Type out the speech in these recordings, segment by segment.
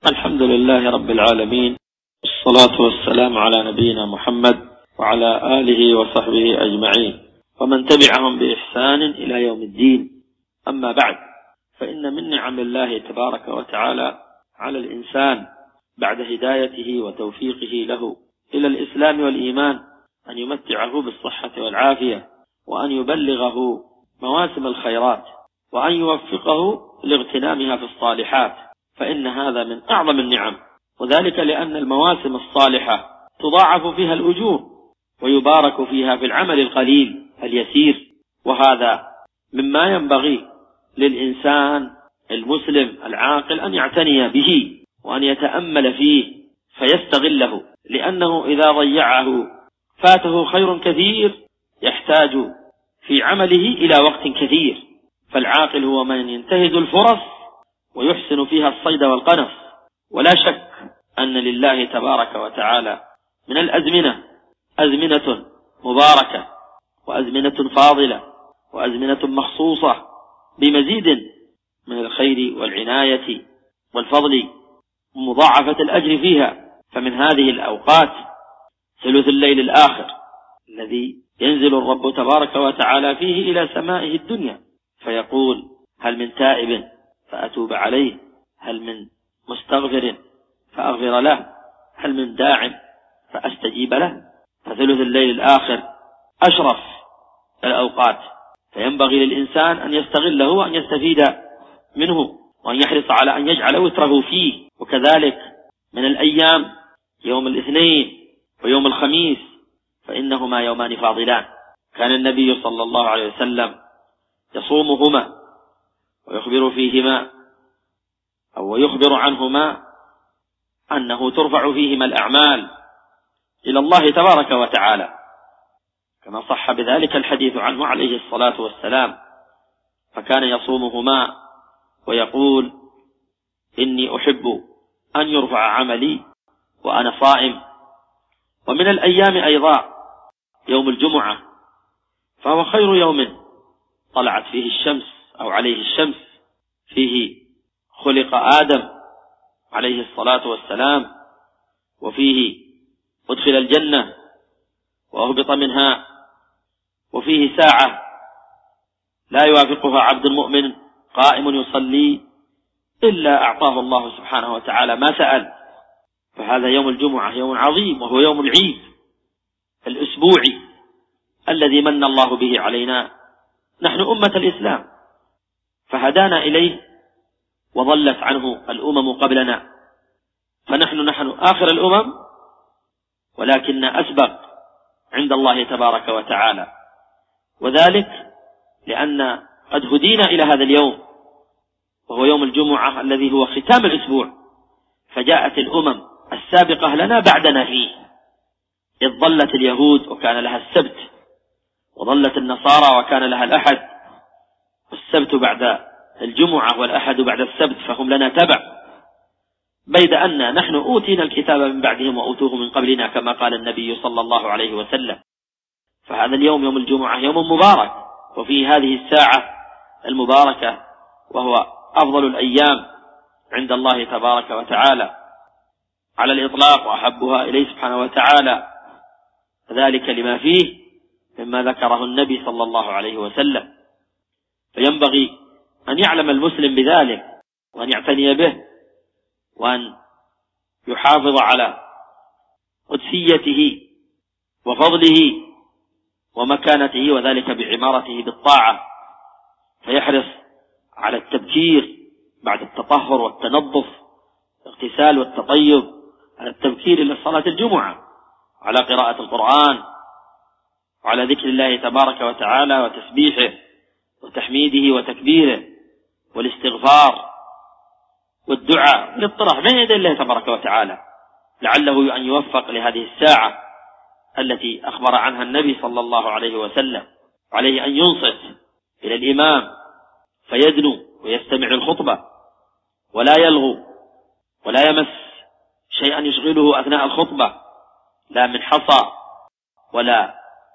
الحمد لله رب العالمين، والصلاة والسلام على نبينا محمد وعلى آله وصحبه أجمعين ومن تبعهم بإحسان إلى يوم الدين. أما بعد، فإن من نعم الله تبارك وتعالى على الإنسان بعد هدايته وتوفيقه له إلى الإسلام والإيمان أن يمتعه بالصحة والعافية، وأن يبلغه مواسم الخيرات، وأن يوفقه لاغتنامها في الصالحات، فإن هذا من أعظم النعم، وذلك لأن المواسم الصالحة تضاعف فيها الأجور ويبارك فيها في العمل القليل اليسير، وهذا مما ينبغي للإنسان المسلم العاقل أن يعتني به وأن يتأمل فيه فيستغله، لأنه إذا ضيعه فاته خير كثير يحتاج في عمله إلى وقت كثير. فالعاقل هو من ينتهز الفرص ويحسن فيها الصيد والقنص. ولا شك أن لله تبارك وتعالى من الأزمنة أزمنة مباركة، وأزمنة فاضلة، وأزمنة مخصوصة بمزيد من الخير والعناية والفضل ومضاعفة الأجر فيها. فمن هذه الأوقات ثلث الليل الآخر الذي ينزل الرب تبارك وتعالى فيه إلى سمائه الدنيا فيقول: هل من تائب فأتوب عليه، هل من مستغفر فأغفر له، هل من داع فأستجيب له. فثلث الليل الآخر أشرف الأوقات، فينبغي للإنسان أن يستغله وأن يستفيد منه، وأن يحرص على أن يجعل وتره فيه. وكذلك من الأيام يوم الاثنين ويوم الخميس، فإنهما يومان فاضلان، كان النبي صلى الله عليه وسلم يصومهما ويخبر فيهما أو يخبر عنهما أنه ترفع فيهما الأعمال إلى الله تبارك وتعالى، كما صح بذلك الحديث عنه عليه الصلاة والسلام. فكان يصومهما ويقول: إني أحب أن يرفع عملي وأنا صائم. ومن الأيام أيضا يوم الجمعة، فهو خير يوم طلعت فيه الشمس أو عليه الشمس، فيه خلق آدم عليه الصلاة والسلام، وفيه أدخل الجنة وأهبط منها، وفيه ساعة لا يوافقها عبد مؤمن قائم يصلي إلا أعطاه الله سبحانه وتعالى ما سأل. فهذا يوم الجمعة يوم عظيم، وهو يوم العيد الأسبوعي الذي من الله به علينا نحن أمة الإسلام، فهدانا إليه وضلت عنه الأمم قبلنا، فنحن آخر الأمم، ولكن أسبق عند الله تبارك وتعالى، وذلك لأن قد هدينا إلى هذا اليوم، وهو يوم الجمعة الذي هو ختام الأسبوع. فجاءت الأمم السابقة لنا بعدنا فيه، إذ ضلت اليهود وكان لها السبت، وضلت النصارى وكان لها الأحد، والسبت بعد الجمعة والأحد بعد السبت، فهم لنا تبع، بيد أن نحن أوتينا الكتاب من بعدهم وأوتوه من قبلنا، كما قال النبي صلى الله عليه وسلم. فهذا اليوم يوم الجمعة يوم مبارك، وفي هذه الساعة المباركة، وهو أفضل الأيام عند الله تبارك وتعالى على الإطلاق، وأحبها إليه سبحانه وتعالى، ذلك لما فيه مما ذكره النبي صلى الله عليه وسلم. فينبغي أن يعلم المسلم بذلك، وأن يعتني به، وأن يحافظ على قدسيته وفضله ومكانته، وذلك بعمارته بالطاعة، فيحرص على التبكير بعد التطهر والتنظف، الاغتسال والتطيب، على التبكير إلى صلاة الجمعة، على قراءة القرآن، وعلى ذكر الله تبارك وتعالى وتسبيحه وتحميده وتكبيره والاستغفار والدعاء والاضطراح بين يدي الله تبارك وتعالى، لعله أن يوفق لهذه الساعة التي أخبر عنها النبي صلى الله عليه وسلم. عليه أن ينصت إلى الإمام فيدنو ويستمع الخطبة، ولا يلغو ولا يمس شيئا يشغله أثناء الخطبة، لا من حصى ولا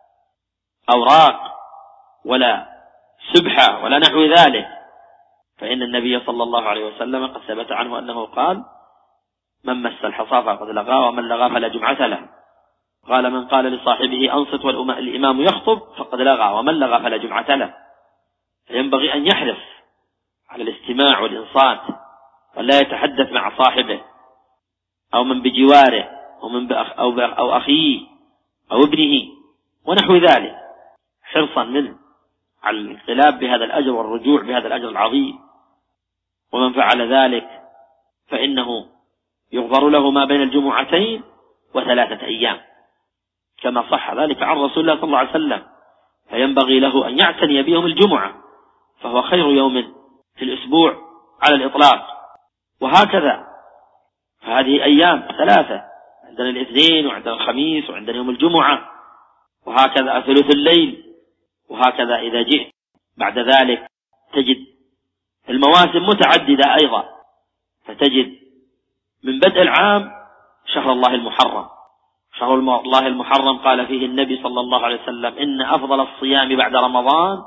أوراق ولا سبحة ولا نحو ذلك، فإن النبي صلى الله عليه وسلم قد ثبت عنه أنه قال: من مس الحصى فقد لغى ومن لغى فلا جمعة له. قال من قال لصاحبه أنصت والإمام يخطب فقد لغى ومن لغى فلا جمعة له. فينبغي أن يحرص على الاستماع والإنصات ولا يتحدث مع صاحبه أو من بجواره أو أخيه أو ابنه ونحو ذلك، حرصا منه على الانقلاب بهذا الأجر والرجوع بهذا الأجر العظيم. ومن فعل ذلك فإنه يغفر له ما بين الجمعتين و3 أيام كما صح ذلك عن رسول الله صلى الله عليه وسلم. فينبغي له أن يعتني بيوم الجمعة فهو خير يوم في الأسبوع على الإطلاق. وهكذا فهذه أيام 3، عندنا الاثنين وعندنا الخميس وعندنا يوم الجمعة، وهكذا ثلث الليل، وهكذا إذا جئت بعد ذلك تجد المواسم متعددة أيضا. فتجد من بدء العام شهر الله المحرم. شهر الله المحرم قال فيه النبي صلى الله عليه وسلم إن أفضل الصيام بعد رمضان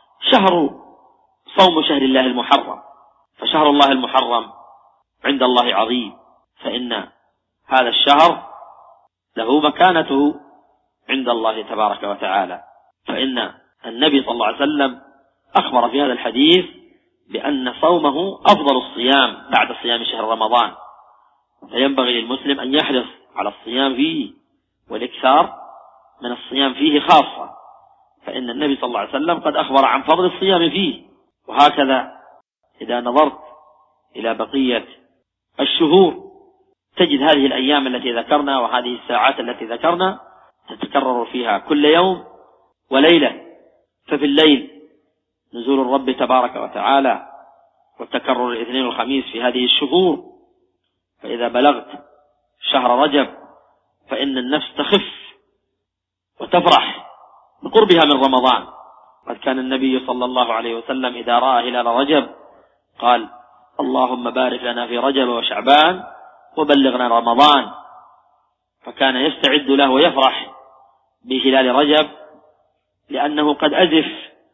صوم شهر الله المحرم. فشهر الله المحرم عند الله عظيم، فإن هذا الشهر له مكانته عند الله تبارك وتعالى. فإن النبي صلى الله عليه وسلم أخبر في هذا الحديث بأن صومه أفضل الصيام بعد صيام شهر رمضان. فينبغي للمسلم أن يحرص على الصيام فيه والإكثار من الصيام فيه خاصة، فإن النبي صلى الله عليه وسلم قد أخبر عن فضل الصيام فيه. وهكذا إذا نظرت إلى بقية الشهور تجد هذه الأيام التي ذكرنا وهذه الساعات التي ذكرنا تتكرر فيها كل يوم وليلة. ففي الليل نزول الرب تبارك وتعالى وتكرر الاثنين والخميس في هذه الشهور. فإذا بلغت شهر رجب فإن النفس تخف وتفرح بقربها من رمضان. قد كان النبي صلى الله عليه وسلم إذا رأى هلال رجب قال اللهم بارك لنا في رجب وشعبان وبلغنا رمضان. فكان يستعد له ويفرح بهلال رجب لأنه قد أزف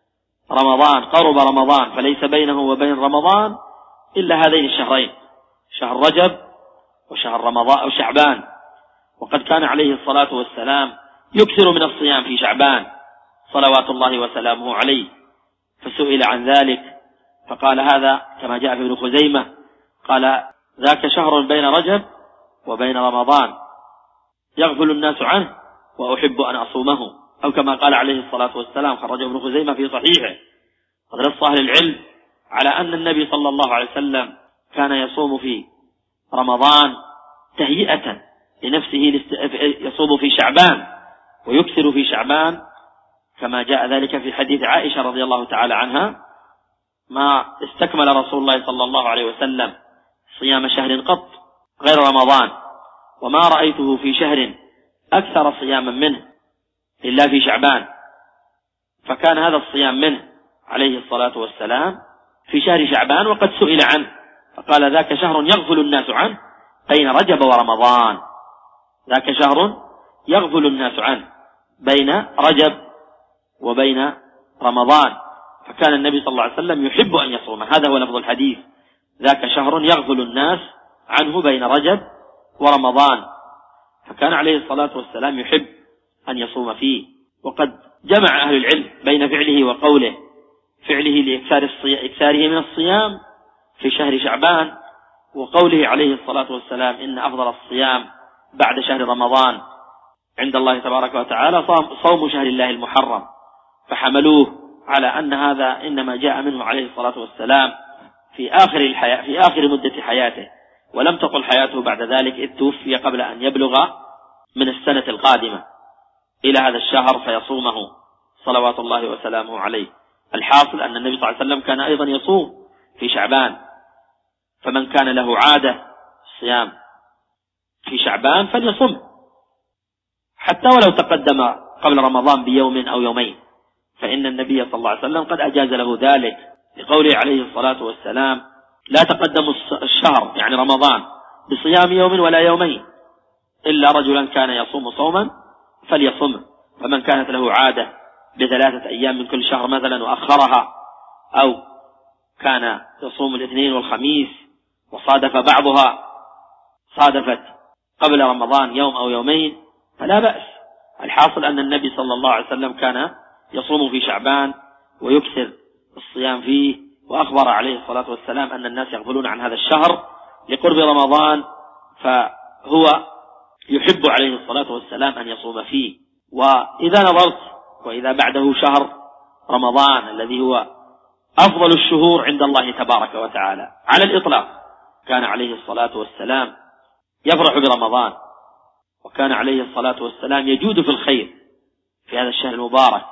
رمضان، قرب رمضان، فليس بينه وبين رمضان إلا هذين الشهرين، شهر رجب وشهر رمضان أو شعبان. وقد كان عليه الصلاة والسلام يكثر من الصيام في شعبان صلوات الله وسلامه عليه. فسئل عن ذلك فقال هذا كما جاء في ابن خزيمة قال ذاك شهر بين رجب وبين رمضان يغفل الناس عنه وأحب أن أصومه، أو كما قال عليه الصلاة والسلام خرجه ابن خزيمة في صحيحه. قد نص أهل العلم على أن النبي صلى الله عليه وسلم كان يصوم في رمضان تهيئة لنفسه، يصوم في شعبان ويكثر في شعبان كما جاء ذلك في حديث عائشة رضي الله تعالى عنها ما استكمل رسول الله صلى الله عليه وسلم صيام شهر قط غير رمضان، وما رأيته في شهر أكثر صياما منه إلا في شعبان. فكان هذا الصيام منه عليه الصلاة والسلام في شهر شعبان وقد سئل عنه فقال ذاك شهر يغفل الناس عنه بين رجب ورمضان. ذاك شهر يغفل الناس عنه بين رجب وبين رمضان. فكان النبي صلى الله عليه وسلم يحب أن يصوم، هذا هو لفظ الحديث، ذاك شهر يغفل الناس عنه بين رجب ورمضان. فكان عليه الصلاة والسلام يحب أن يصوم فيه. وقد جمع أهل العلم بين فعله وقوله، فعله لإكثاره من الصيام في شهر شعبان، وقوله عليه الصلاة والسلام إن أفضل الصيام بعد شهر رمضان عند الله تبارك وتعالى صوم شهر الله المحرم. فحملوه على أن هذا إنما جاء منه عليه الصلاة والسلام في آخر مدة حياته، ولم تطل حياته بعد ذلك إذ توفي قبل أن يبلغ من السنة القادمة إلى هذا الشهر فيصومه صلوات الله وسلامه عليه. الحاصل أن النبي صلى الله عليه وسلم كان أيضا يصوم في شعبان، فمن كان له عادة الصيام في شعبان فليصم حتى ولو تقدم قبل رمضان بيوم أو يومين، فإن النبي صلى الله عليه وسلم قد أجاز له ذلك لقوله عليه الصلاة والسلام لا تقدم الشهر يعني رمضان بصيام يوم ولا يومين إلا رجلا كان يصوم صوما فليصمه. فمن كانت له عادة ب3 أيام من كل شهر مثلا وأخرها، أو كان يصوم الاثنين والخميس وصادف بعضها صادفت قبل رمضان يوم أو يومين فلا بأس. الحاصل أن النبي صلى الله عليه وسلم كان يصوم في شعبان ويكثر الصيام فيه، وأخبر عليه الصلاة والسلام أن الناس يغفلون عن هذا الشهر لقرب رمضان، فهو يحب عليه الصلاة والسلام أن يصوم فيه. وإذا نظرت وإذا بعده شهر رمضان الذي هو أفضل الشهور عند الله تبارك وتعالى على الإطلاق، كان عليه الصلاة والسلام يفرح برمضان، وكان عليه الصلاة والسلام يجود في الخير في هذا الشهر المبارك،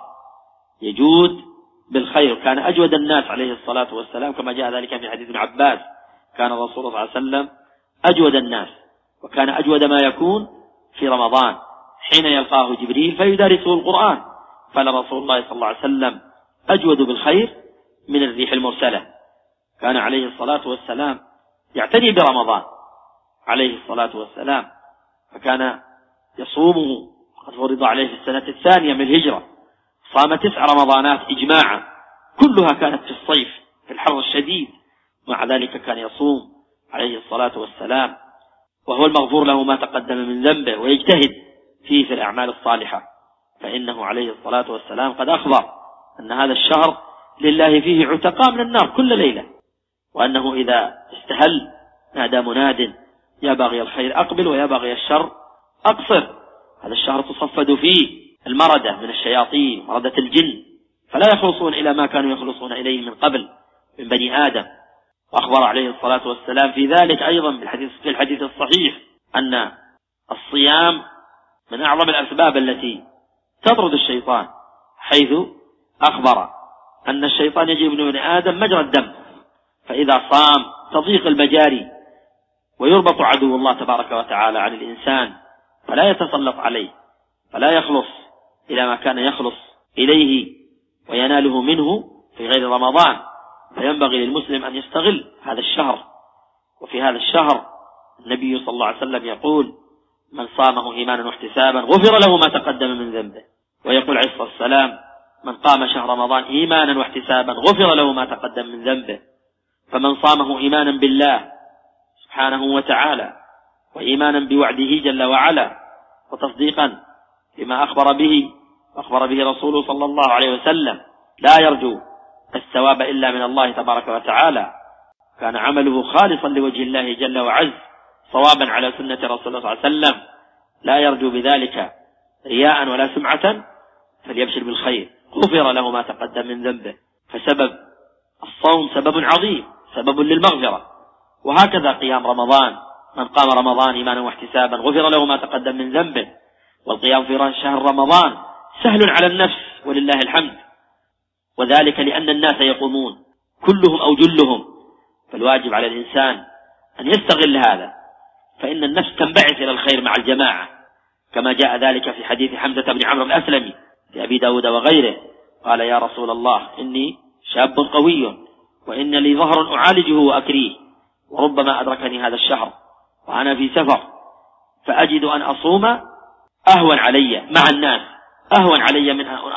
يجود بالخير. كان أجود الناس عليه الصلاة والسلام كما جاء ذلك في حديث ابن عباس، كان الرسول صلى الله عليه وسلم أجود الناس، وكان أجود ما يكون في رمضان حين يلقاه جبريل فيدارسه القرآن. قال رسول الله صلى الله عليه وسلم أجود بالخير من الريح المرسلة. كان عليه الصلاة والسلام يعتني برمضان عليه الصلاة والسلام، فكان يصومه. قد فرض عليه في السنة الثانية من الهجرة، صام 9 رمضانات إجماعا، كلها كانت في الصيف في الحر الشديد، مع ذلك كان يصوم عليه الصلاة والسلام، وهو المغفور له ما تقدم من ذنبه، ويجتهد فيه في الأعمال الصالحة، فإنه عليه الصلاة والسلام قد أخبر أن هذا الشهر لله فيه عتقاء من النار كل ليلة، وأنه إذا استهل نادى مناد يا باغي الخير أقبل ويا باغي الشر أقصر. هذا الشهر تصفد فيه المردة من الشياطين، مردة الجن، فلا يخلصون إلى ما كانوا يخلصون إليه من قبل من بني آدم. وأخبر عليه الصلاة والسلام في ذلك أيضا في الحديث الصحيح أن الصيام من أعظم الأسباب التي تطرد الشيطان، حيث أخبر أن الشيطان يجري من ابن آدم مجرى الدم، فإذا صام تضيق المجاري ويربط عدو الله تبارك وتعالى عن الإنسان، فلا يتسلط عليه، فلا يخلص إلى ما كان يخلص إليه ويناله منه في غير رمضان. فينبغي للمسلم أن يستغل هذا الشهر. وفي هذا الشهر النبي صلى الله عليه وسلم يقول من صامه إيمانا واحتسابا غفر له ما تقدم من ذنبه، ويقول عليه الصلاة والسلام من قام شهر رمضان إيمانا واحتسابا غفر له ما تقدم من ذنبه. فمن صامه إيمانا بالله سبحانه وتعالى وإيمانا بوعده جل وعلا وتصديقا لما أخبر به رسوله صلى الله عليه وسلم، لا يرجو الثواب إلا من الله تبارك وتعالى، كان عمله خالصا لوجه الله جل وعز صوابا على سنة رسول الله صلى الله عليه وسلم، لا يرجو بذلك رياء ولا سمعة، فليبشر بالخير غفر له ما تقدم من ذنبه. فسبب الصوم سبب عظيم، سبب للمغفرة. وهكذا قيام رمضان، من قام رمضان إيمانا واحتسابا غفر له ما تقدم من ذنبه. والقيام في شهر رمضان سهل على النفس ولله الحمد، وذلك لأن الناس يقومون كلهم أو جلهم، فالواجب على الإنسان أن يستغل هذا، فإن النفس تنبعث إلى الخير مع الجماعة، كما جاء ذلك في حديث حمزة بن عمرو الأسلمي في أبي داود وغيره، قال يا رسول الله إني شاب قوي وإن لي ظهر أعالجه وأكريه، وربما أدركني هذا الشهر وأنا في سفر، فأجد أن أصوم أهون علي مع الناس، أهون علي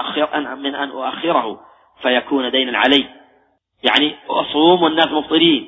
من أن أؤخره فيكون دينا علي، يعني أصوم والناس مفطرين،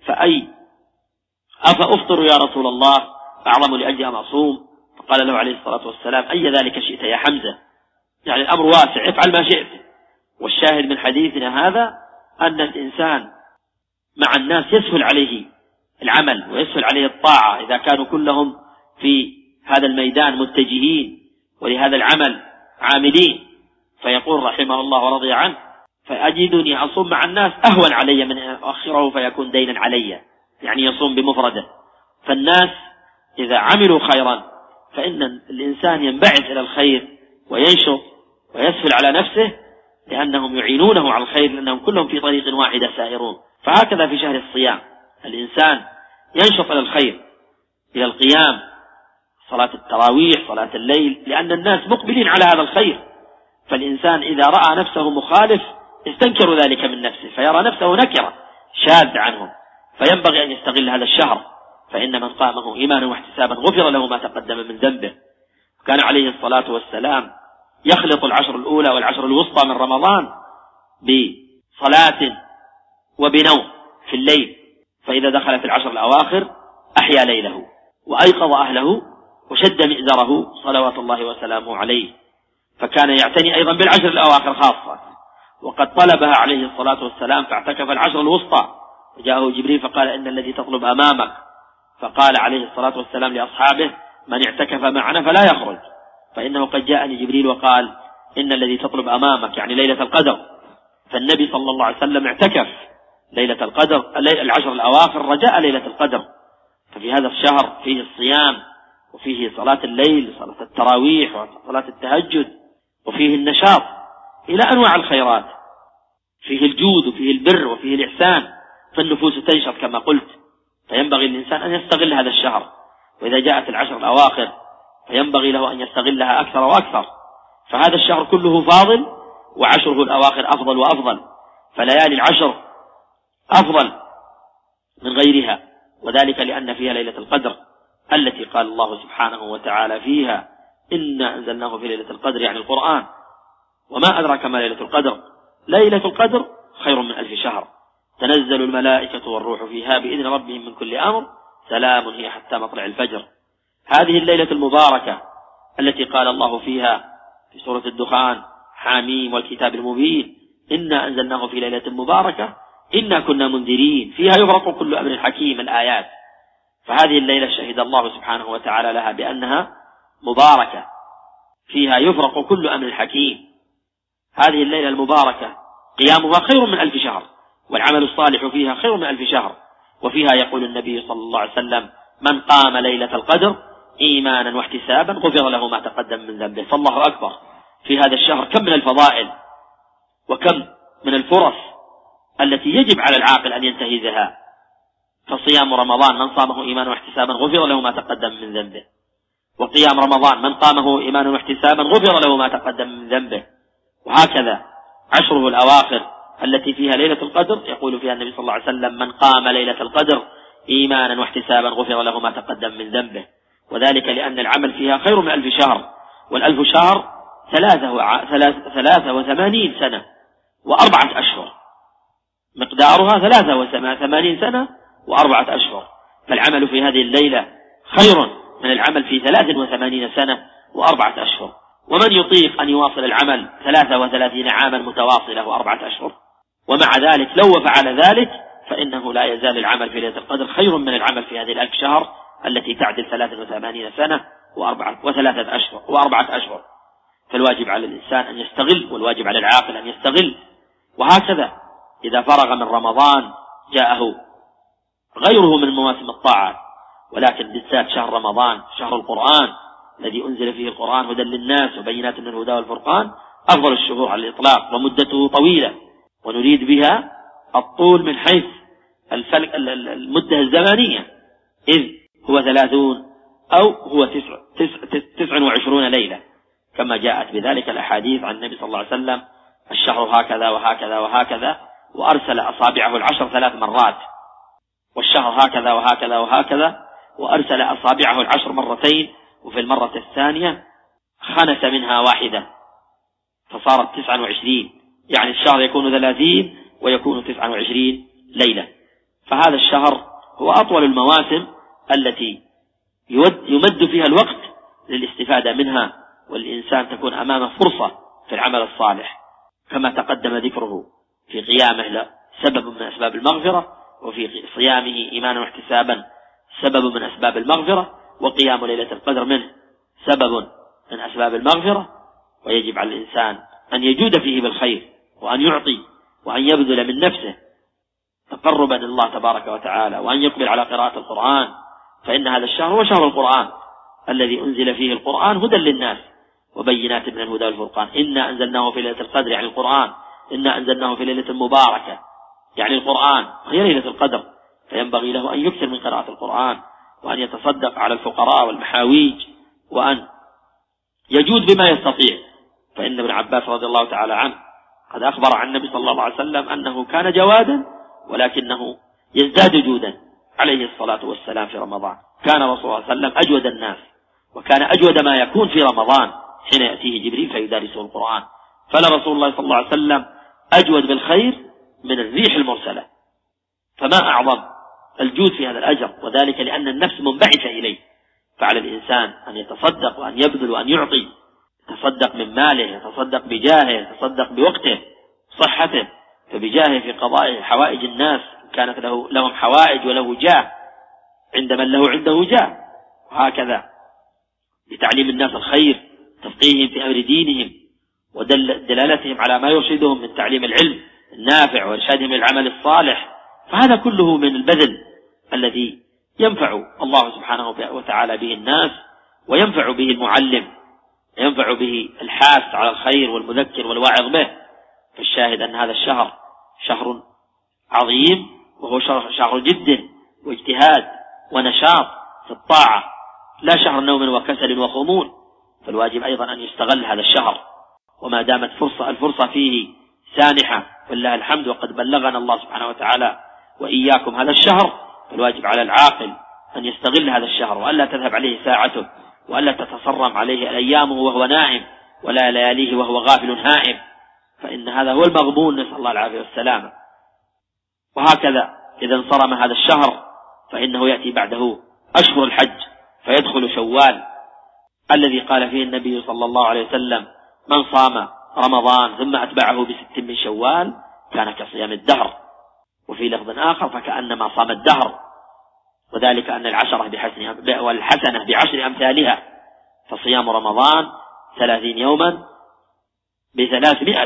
أفأفطر يا رسول الله أعظم لأجل أن أصوم؟ فقال له عليه الصلاة والسلام أي ذلك شئت يا حمزة، يعني الأمر واسع، افعل ما شئت. والشاهد من حديثنا هذا أن الإنسان مع الناس يسهل عليه العمل ويسهل عليه الطاعة إذا كانوا كلهم في هذا الميدان متجهين ولهذا العمل عاملين. فيقول رحمه الله ورضي عنه فأجدني أصوم مع الناس أهون علي من أن أؤخره فيكون دينا علي، يعني يصوم بمفرده. فالناس إذا عملوا خيرا فإن الإنسان ينبعث إلى الخير وينشط ويسهل على نفسه، لأنهم يعينونه على الخير، لأنهم كلهم في طريق واحدة سائرون. فهكذا في شهر الصيام الإنسان ينشط إلى الخير، إلى القيام، صلاة التراويح، صلاة الليل، لأن الناس مقبلين على هذا الخير. فالإنسان إذا رأى نفسه مخالف يستنكر ذلك من نفسه، فيرى نفسه نكرة شاذ عنهم، فينبغي أن يستغل هذا الشهر، فإن من قامه إيمانا واحتسابا غفر له ما تقدم من ذنبه. كان عليه الصلاة والسلام يخلط العشر الأولى والعشر الوسطى من رمضان بصلاة وبنوم في الليل، فإذا دخل في العشر الأواخر أحيا ليله وأيقظ أهله وشد مئزره صلوات الله وسلامه عليه. فكان يعتني أيضا بالعشر الأواخر خاصة، وقد طلبها عليه الصلاة والسلام فاعتكف العشر الوسطى، وجاءه جبريل فقال إن الذي تطلب أمامك، فقال عليه الصلاة والسلام لأصحابه من اعتكف معنا فلا يخرج، فإنه قد جاءني جبريل وقال إن الذي تطلب أمامك يعني ليلة القدر. فالنبي صلى الله عليه وسلم اعتكف ليلة القدر العشر الأواخر رجاء ليلة القدر. ففي هذا الشهر فيه الصيام، وفيه صلاة الليل، صلاة التراويح، وصلاة التهجد، وفيه النشاط إلى أنواع الخيرات، فيه الجود وفيه البر وفيه الإحسان، فالنفوس تنشط كما قلت. فينبغي الإنسان أن يستغل هذا الشهر، وإذا جاءت العشر الأواخر فينبغي له أن يستغلها أكثر وأكثر. فهذا الشهر كله فاضل، وعشره الأواخر أفضل وأفضل، فليالي العشر أفضل من غيرها، وذلك لأن فيها ليلة القدر التي قال الله سبحانه وتعالى فيها إنا أنزلناه في ليلة القدر يعني القرآن. وما أدراك ما ليلة القدر؟ ليلة القدر خير من 1000 شهر، تنزل الملائكة والروح فيها بإذن ربهم من كل أمر، سلام هي حتى مطلع الفجر. هذه الليلة المباركة التي قال الله فيها في سورة الدخان حاميم والكتاب المبين إنا أنزلناه في ليلة مباركة إنا كنا منذرين فيها يفرق كل أمر حكيم الآيات. فهذه الليلة شهد الله سبحانه وتعالى لها بأنها مباركة، فيها يفرق كل أمر حكيم. هذه الليلة المباركة قيامها خير من 1000 شهر، والعمل الصالح فيها خير من 1000 شهر. وفيها يقول النبي صلى الله عليه وسلم من قام ليلة القدر إيمانا واحتسابا غفر له ما تقدم من ذنبه. فالله أكبر، في هذا الشهر كم من الفضائل وكم من الفرص التي يجب على العاقل أن ينتهزها. فصيام رمضان من صامه إيمانا واحتسابا غفر له ما تقدم من ذنبه، وقيام رمضان من قامه إيمانا واحتسابا غفر له ما تقدم من ذنبه. وهكذا عشره الأواخر التي فيها ليلة القدر يقول فيها النبي صلى الله عليه وسلم من قام ليلة القدر إيمانا واحتسابا غفر له ما تقدم من ذنبه. وذلك لأن العمل فيها خير من 1000 شهر، وال1000 شهر 83 سنة و4 أشهر، مقدارها 83 سنة و4 أشهر. فالعمل في هذه الليلة خير من العمل في 83 سنة و4 أشهر. ومن يطيق أن يواصل العمل 33 عاما متواصلة و4 أشهر؟ ومع ذلك لو فعل ذلك فإنه لا يزال العمل في ليلة القدر خير من العمل في هذه 1000 شهر التي تعدل 83 سنة و3 أشهر و4 أشهر. فالواجب على الإنسان أن يستغل، والواجب على العاقل أن يستغل. وهكذا إذا فرغ من رمضان جاءه غيره من مواسم الطاعات، ولكن بالذات شهر رمضان شهر القرآن الذي أنزل فيه القرآن هدى للناس وبينات من الهدى والفرقان أفضل الشهور على الإطلاق، ومدته طويلة، ونريد بها الطول من حيث المدة الزمانية، إذ هو 30 أو هو 29 ليلة كما جاءت بذلك الأحاديث عن النبي صلى الله عليه وسلم الشهر هكذا وهكذا وهكذا، وأرسل أصابعه العشر 3 مرات، والشهر هكذا وهكذا وهكذا، وأرسل أصابعه العشر مرتين، وفي المرة الثانية خنس منها واحدة فصارت 29، يعني الشهر يكون 30 ويكون 29 ليلة. فهذا الشهر هو أطول المواسم التي يمد فيها الوقت للاستفادة منها، والإنسان تكون أمامه فرصة في العمل الصالح، كما تقدم ذكره في قيامه له سبب من أسباب المغفرة، وفي صيامه إيمانا واحتسابا سبب من أسباب المغفرة، وقيام ليلة القدر منه سبب من أسباب المغفرة. ويجب على الإنسان أن يجود فيه بالخير، وأن يعطي، وأن يبذل من نفسه تقربا لله تبارك وتعالى، وأن يقبل على قراءة القرآن، فإن هذا الشهر هو شهر القرآن الذي أنزل فيه القرآن هدى للناس وبينات من الهدى والفرقان. إنا أنزلناه في ليلة القدر يعني القرآن، إنا أنزلناه في ليلة مباركة يعني القرآن، وهي ليلة القدر. فينبغي له أن يكثر من قراءة القرآن، وأن يتصدق على الفقراء والمحاويج، وأن يجود بما يستطيع. فإن ابن عباس رضي الله تعالى عنه قد أخبر عن النبي صلى الله عليه وسلم أنه كان جوادا ولكنه يزداد جودا عليه الصلاة والسلام في رمضان. كان رسول الله صلى الله عليه وسلم أجود الناس، وكان أجود ما يكون في رمضان حين يأتيه جبريل فيدارسه القرآن. فلرسول الله صلى الله عليه وسلم أجود بالخير من الريح المرسلة. فما أعظم الجود في هذا الأجر، وذلك لأن النفس منبعثة إليه، فعلى الإنسان أن يتصدق وأن يبذل وأن يعطي، يتصدق من ماله، يتصدق بجاهه، يتصدق بوقته، صحته، فبجاهه في قضاء حوائج الناس كانت لهم حوائج وله جاه عند من له عنده جاه، وهكذا بتعليم الناس الخير، تفقيههم في أمر دينهم، ودلالتهم على ما يرشدهم من تعليم العلم النافع وإرشادهم للعمل الصالح. فهذا كله من البذل الذي ينفع الله سبحانه وتعالى به الناس، وينفع به المعلم، ينفع به الحاث على الخير والمذكر والواعظ به. فالشاهد أن هذا الشهر شهر عظيم، وهو شهر جد واجتهاد ونشاط في الطاعة، لا شهر نوم وكسل وخمول. فالواجب أيضا أن يستغل هذا الشهر، وما دامت الفرصة فيه سانحة فلله الحمد، وقد بلغنا الله سبحانه وتعالى وإياكم هذا الشهر. فالواجب على العاقل أن يستغل هذا الشهر، وألا تذهب عليه ساعته، وألا تتصرم عليه أيامه وهو نائم، ولا لياليه وهو غافل هائم، فإن هذا هو المغبون، نسأل الله العافية والسلامة. وهكذا إذا انصرم هذا الشهر فإنه يأتي بعده أشهر الحج، فيدخل شوال الذي قال فيه النبي صلى الله عليه وسلم: من صام رمضان ثم أتبعه ب6 من شوال كان كصيام الدهر. وفي لفظ آخر: فكأنما صام الدهر. وذلك أن والحسنة ب10 أمثالها، فصيام رمضان 30 يوما ب300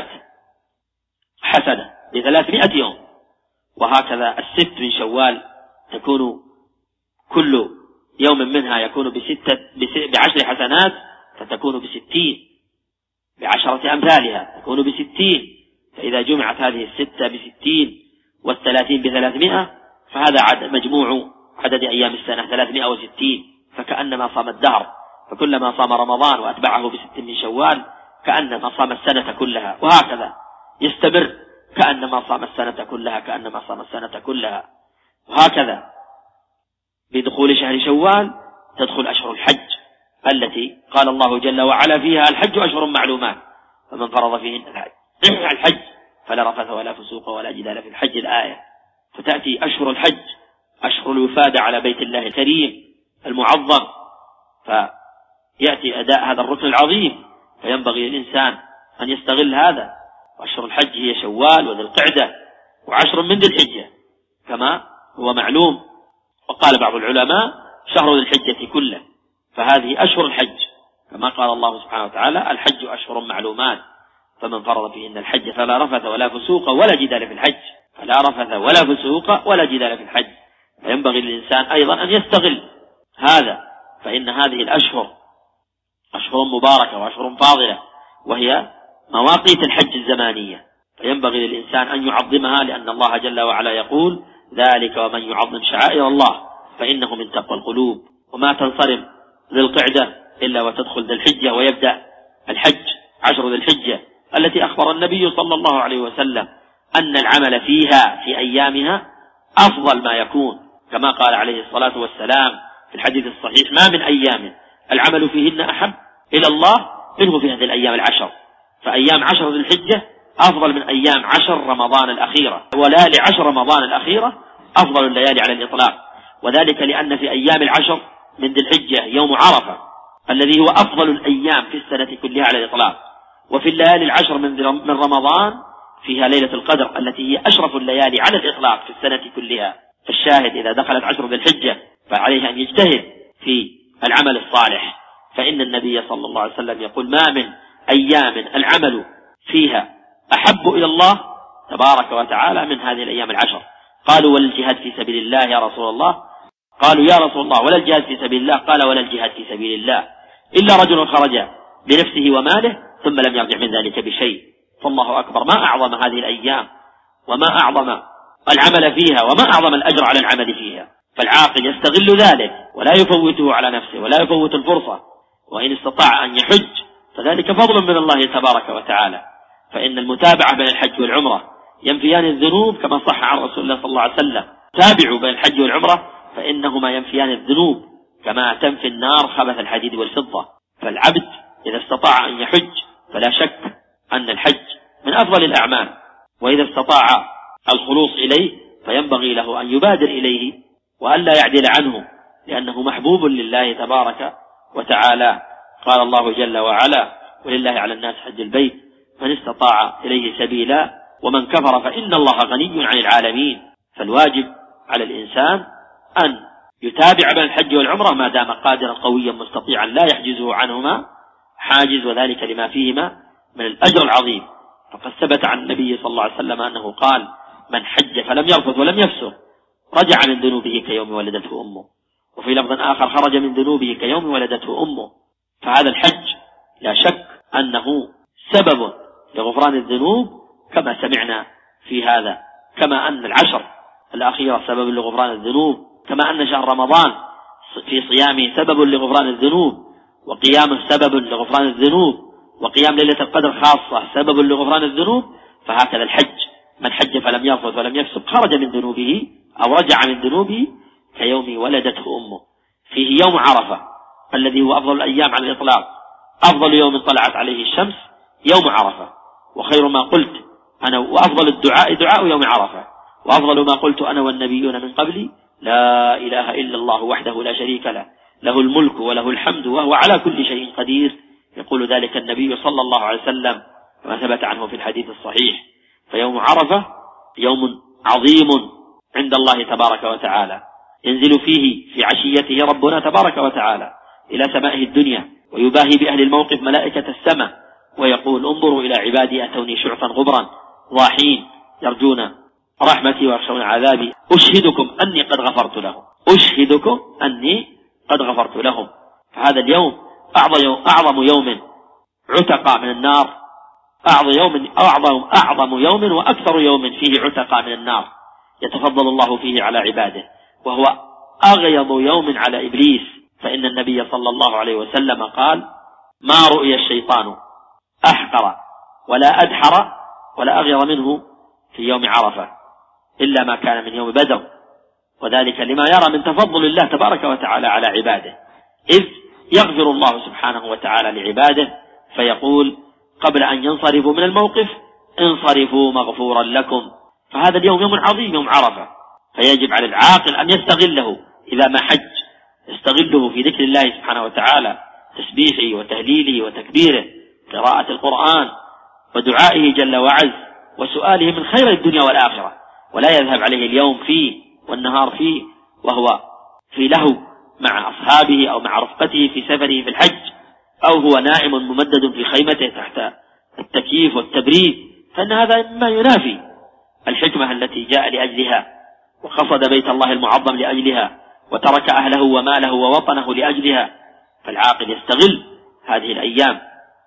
حسنة، ب300 يوم. وهكذا 6 من شوال تكون كل يوم منها يكون ب10 حسنات، فتكون ب60، ب10 أمثالها تكون ب60. فإذا جمعت هذه 6 ب60 وال30 ب300، فهذا مجموع عدد أيام السنة 360، فكأنما صام الدهر. فكلما صام رمضان وأتبعه ب6 من شوال كأنما صام السنة كلها، وهكذا يستمر كأنما صام السنة كلها، كأنما صام السنة كلها. وهكذا بدخول شهر شوال تدخل أشهر الحج التي قال الله جل وعلا فيها: الحج أشهر معلومات، فمن فرض فيهن الحج فلا رفث ولا فسوق ولا جدال في الحج، الآية. فتأتي أشهر الحج أشهر الوفادة على بيت الله الكريم المعظم، فيأتي أداء هذا الركن العظيم، فينبغي للإنسان أن يستغل هذا. وأشهر الحج هي شوال وذي القعدة و10 من ذي الحجة كما هو معلوم. وقال بعض العلماء: شهر ذي الحجة كله. فهذه أشهر الحج كما قال الله سبحانه وتعالى: الحج أشهر معلومات، فمن فرض فيهن الحج فلا رفث ولا فسوق ولا جدال في الحج، فلا رفث ولا فسوق ولا جدال في الحج. فينبغي للإنسان أيضا أن يستغل هذا، فإن هذه الأشهر أشهر مباركة وأشهر فاضلة، وهي مواقيت الحج الزمانية، فينبغي للإنسان أن يعظمها، لأن الله جل وعلا يقول: ذلك ومن يعظم شعائر الله فإنه من تقوى القلوب. وما تنصرم ذي القعدة إلا وتدخل ذي الحجة، ويبدأ الحج 10 ذي الحجة التي أخبر النبي صلى الله عليه وسلم أن العمل فيها في أيامها أفضل ما يكون، كما قال عليه الصلاة والسلام في الحديث الصحيح: ما من أيام العمل فيهن أحب إلى الله منه في هذه الأيام 10. فأيام 10 ذي الحجة أفضل من أيام 10 رمضان الأخيرة، وليالي 10 رمضان الأخيرة أفضل الليالي على الإطلاق. وذلك لأن في أيام 10 من ذي الحجة يوم عرفة الذي هو أفضل الأيام في السنة كلها على الإطلاق، وفي الليالي 10 من رمضان فيها ليلة القدر التي هي أشرف الليالي على الإطلاق في السنة كلها. فالشاهد إذا دخلت 10 ذي الحجة فعليه أن يجتهد في العمل الصالح، فإن النبي صلى الله عليه وسلم يقول: ما من أيام العمل فيها أحب إلى الله تبارك وتعالى من هذه الأيام 10. قالوا: ولا الجهاد في سبيل الله يا رسول الله؟ قالوا: يا رسول الله ولا الجهاد في سبيل الله؟ قال: ولا الجهاد في سبيل الله إلا رجل خرج بنفسه وماله ثم لم يرجع من ذلك بشيء. فالله أكبر، ما أعظم هذه الأيام، وما أعظم العمل فيها، وما أعظم الأجر على العمل فيها. فالعاقل يستغل ذلك ولا يفوته على نفسه، ولا يفوت الفرصة. وإن استطاع أن يحج فذلك فضل من الله تبارك وتعالى، فإن المتابعة بين الحج والعمرة ينفيان الذنوب، كما صح عن رسول الله صلى الله عليه وسلم: تابعوا بين الحج والعمرة فإنهما ينفيان الذنوب كما تنفي النار خبث الحديد والفضة. فالعبد إذا استطاع أن يحج فلا شك أن الحج من أفضل الأعمال، وإذا استطاع الخلوص إليه فينبغي له أن يبادر إليه وألا يعدل عنه، لأنه محبوب لله تبارك وتعالى. قال الله جل وعلا: ولله على الناس حج البيت من استطاع إليه سبيلا ومن كفر فإن الله غني عن العالمين. فالواجب على الإنسان أن يتابع بين الحج والعمرة ما دام قادرا قويا مستطيعا لا يحجزه عنهما حاجز، وذلك لما فيهما من الأجر العظيم. فقد ثبت عن النبي صلى الله عليه وسلم أنه قال: من حج فلم يرفث ولم يفسق رجع من ذنوبه كيوم ولدته أمه. وفي لفظ آخر: خرج من ذنوبه كيوم ولدته أمه. فهذا الحج لا شك أنه سبب لغفران الذنوب كما سمعنا في هذا، كما أن العشر الأخيرة سبب لغفران الذنوب، كما أن شهر رمضان في صيامه سبب لغفران الذنوب، وقيامه سبب لغفران الذنوب، وقيام ليلة القدر خاصة سبب لغفران الذنوب. فهكذا الحج: من حج فلم يرفث ولم يفسق خرج من ذنوبه أو رجع من ذنوبه كيوم ولدته أمه. فيه يوم عرفة الذي هو أفضل الأيام على الإطلاق، أفضل يوم طلعت عليه الشمس يوم عرفة، وخير ما قلت أنا وأفضل الدعاء دعاء يوم عرفة، وأفضل ما قلت أنا والنبيون من قبلي: لا إله إلا الله وحده لا شريك له، له الملك وله الحمد وهو على كل شيء قدير. يقول ذلك النبي صلى الله عليه وسلم كما ثبت عنه في الحديث الصحيح. فيوم عرفة يوم عظيم عند الله تبارك وتعالى، ينزل فيه في عشيته ربنا تبارك وتعالى إلى سمائه الدنيا، ويباهي بأهل الموقف ملائكة السماء، ويقول: انظروا إلى عبادي أتوني شعثا غبرا ضاحين يرجون رحمتي ويخشون عذابي أشهدكم أني قد غفرت لهم، أشهدكم أني قد غفرت لهم. فهذا اليوم أعظم يوم عتق من النار، أعظم يوم وأكثر يوم فيه عتق من النار يتفضل الله فيه على عباده، وهو أغيض يوم على إبليس. فإن النبي صلى الله عليه وسلم قال: ما رؤي الشيطان أحقر ولا أدحر ولا أغيظ منه في يوم عرفة إلا ما كان من يوم بدر، وذلك لما يرى من تفضل الله تبارك وتعالى على عباده، إذ يغفر الله سبحانه وتعالى لعباده فيقول قبل أن ينصرفوا من الموقف: انصرفوا مغفورا لكم. فهذا اليوم يوم عظيم، يوم عرفة، فيجب على العاقل أن يستغله إذا ما حج، يستغله في ذكر الله سبحانه وتعالى، تسبيحه وتهليله وتكبيره، قراءة القرآن ودعائه جل وعز وسؤاله من خير الدنيا والآخرة، ولا يذهب عليه اليوم فيه والنهار فيه وهو في لهو مع أصحابه أو مع رفقته في سفره في الحج، أو هو نائم ممدد في خيمته تحت التكييف والتبريد، فإن هذا ما ينافي الحكمة التي جاء لأجلها وقصد بيت الله المعظم لأجلها وترك أهله وماله ووطنه لأجلها. فالعاقل يستغل هذه الأيام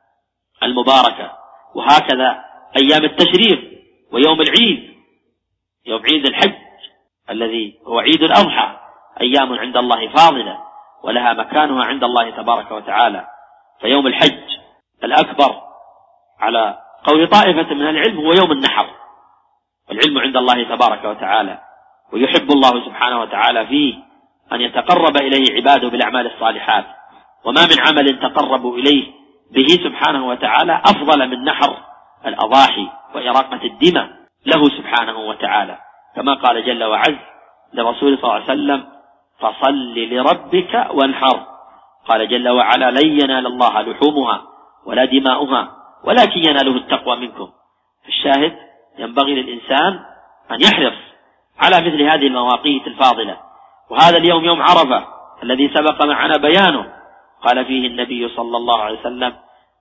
المباركة، وهكذا أيام التشريق ويوم العيد، يوم عيد الحج الذي هو عيد الأضحى، أيام عند الله فاضلة ولها مكانها عند الله تبارك وتعالى. فيوم الحج الأكبر على قول طائفة من العلم هو يوم النحر، والعلم عند الله تبارك وتعالى، ويحب الله سبحانه وتعالى فيه أن يتقرب إليه عباده بالأعمال الصالحات، وما من عمل تقربوا إليه به سبحانه وتعالى أفضل من نحر الأضاحي وإراقة الدماء له سبحانه وتعالى، كما قال جل وعز لرسول صلى الله عليه وسلم: فصل لربك وانحر. قال جل وعلا: لن ينال الله لحومها ولا دماؤها ولكن يناله التقوى منكم. الشاهد: ينبغي للإنسان أن يحرص على مثل هذه المواقيت الفاضلة. وهذا اليوم يوم عرفة الذي سبق معنا بيانه، قال فيه النبي صلى الله عليه وسلم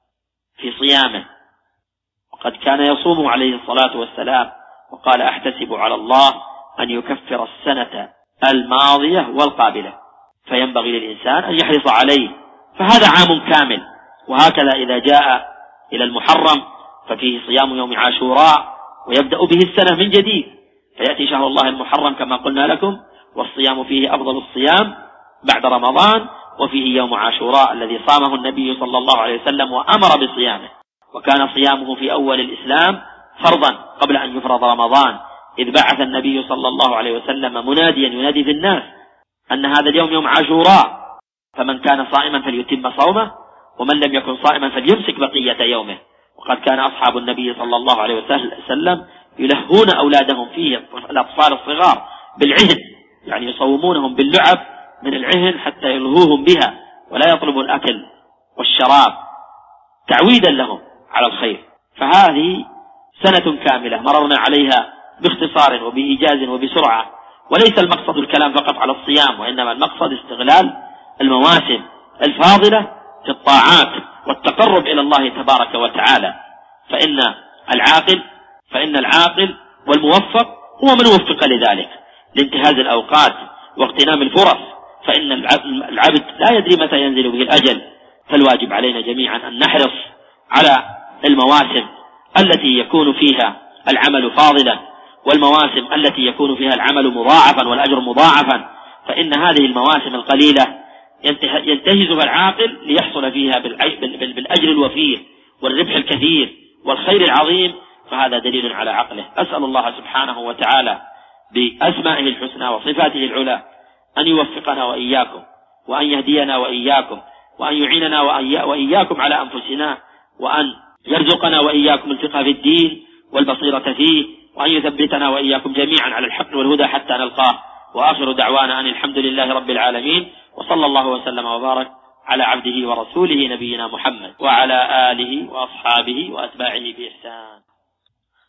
في صيامه، وقد كان يصوم عليه الصلاة والسلام، وقال: أحتسب على الله أن يكفر السنة الماضية والقابلة. فينبغي للإنسان أن يحرص عليه، فهذا عام كامل. وهكذا إذا جاء إلى المحرم ففيه صيام يوم عاشوراء، ويبدأ به السنة من جديد، فيأتي شهر الله المحرم كما قلنا لكم، والصيام فيه أفضل الصيام بعد رمضان، وفيه يوم عاشوراء الذي صامه النبي صلى الله عليه وسلم وأمر بصيامه، وكان صيامه في أول الإسلام فرضا قبل أن يفرض رمضان، إذ بعث النبي صلى الله عليه وسلم مناديا ينادي في الناس أن هذا اليوم يوم عاشوراء، فمن كان صائما فليتم صومه، ومن لم يكن صائما فليمسك بقية يومه. وقد كان أصحاب النبي صلى الله عليه وسلم يلهون أولادهم فيه الأطفال الصغار بالعهد، يعني يصومونهم باللعب من العهن حتى يلهوهم بها ولا يطلبوا الأكل والشراب تعويدا لهم على الخير. فهذه سنة كاملة مررنا عليها باختصار وبإيجاز وبسرعة، وليس المقصد الكلام فقط على الصيام، وإنما المقصد استغلال المواسم الفاضلة في الطاعات والتقرب إلى الله تبارك وتعالى. فإن العاقل والموفق هو من وفق لذلك لانتهاز الأوقات واغتنام الفرص، فإن العبد لا يدري متى ينزل به الأجل. فالواجب علينا جميعا أن نحرص على المواسم التي يكون فيها العمل فاضلا، والمواسم التي يكون فيها العمل مضاعفا والأجر مضاعفا، فإن هذه المواسم القليلة ينتهزها العاقل ليحصل فيها بالأجر الوفير والربح الكثير والخير العظيم، فهذا دليل على عقله. أسأل الله سبحانه وتعالى بأسمائه الحسنى وصفاته العلى أن يوفقنا وإياكم، وأن يهدينا وإياكم، وأن يعيننا وإياكم على أنفسنا، وأن يرزقنا وإياكم الفقه في الدين والبصيرة فيه، وأن يثبتنا وإياكم جميعا على الحق والهدى حتى نلقاه. وآخر دعوانا أن الحمد لله رب العالمين، وصلى الله وسلم وبارك على عبده ورسوله نبينا محمد وعلى آله وأصحابه وأتباعه بإحسان.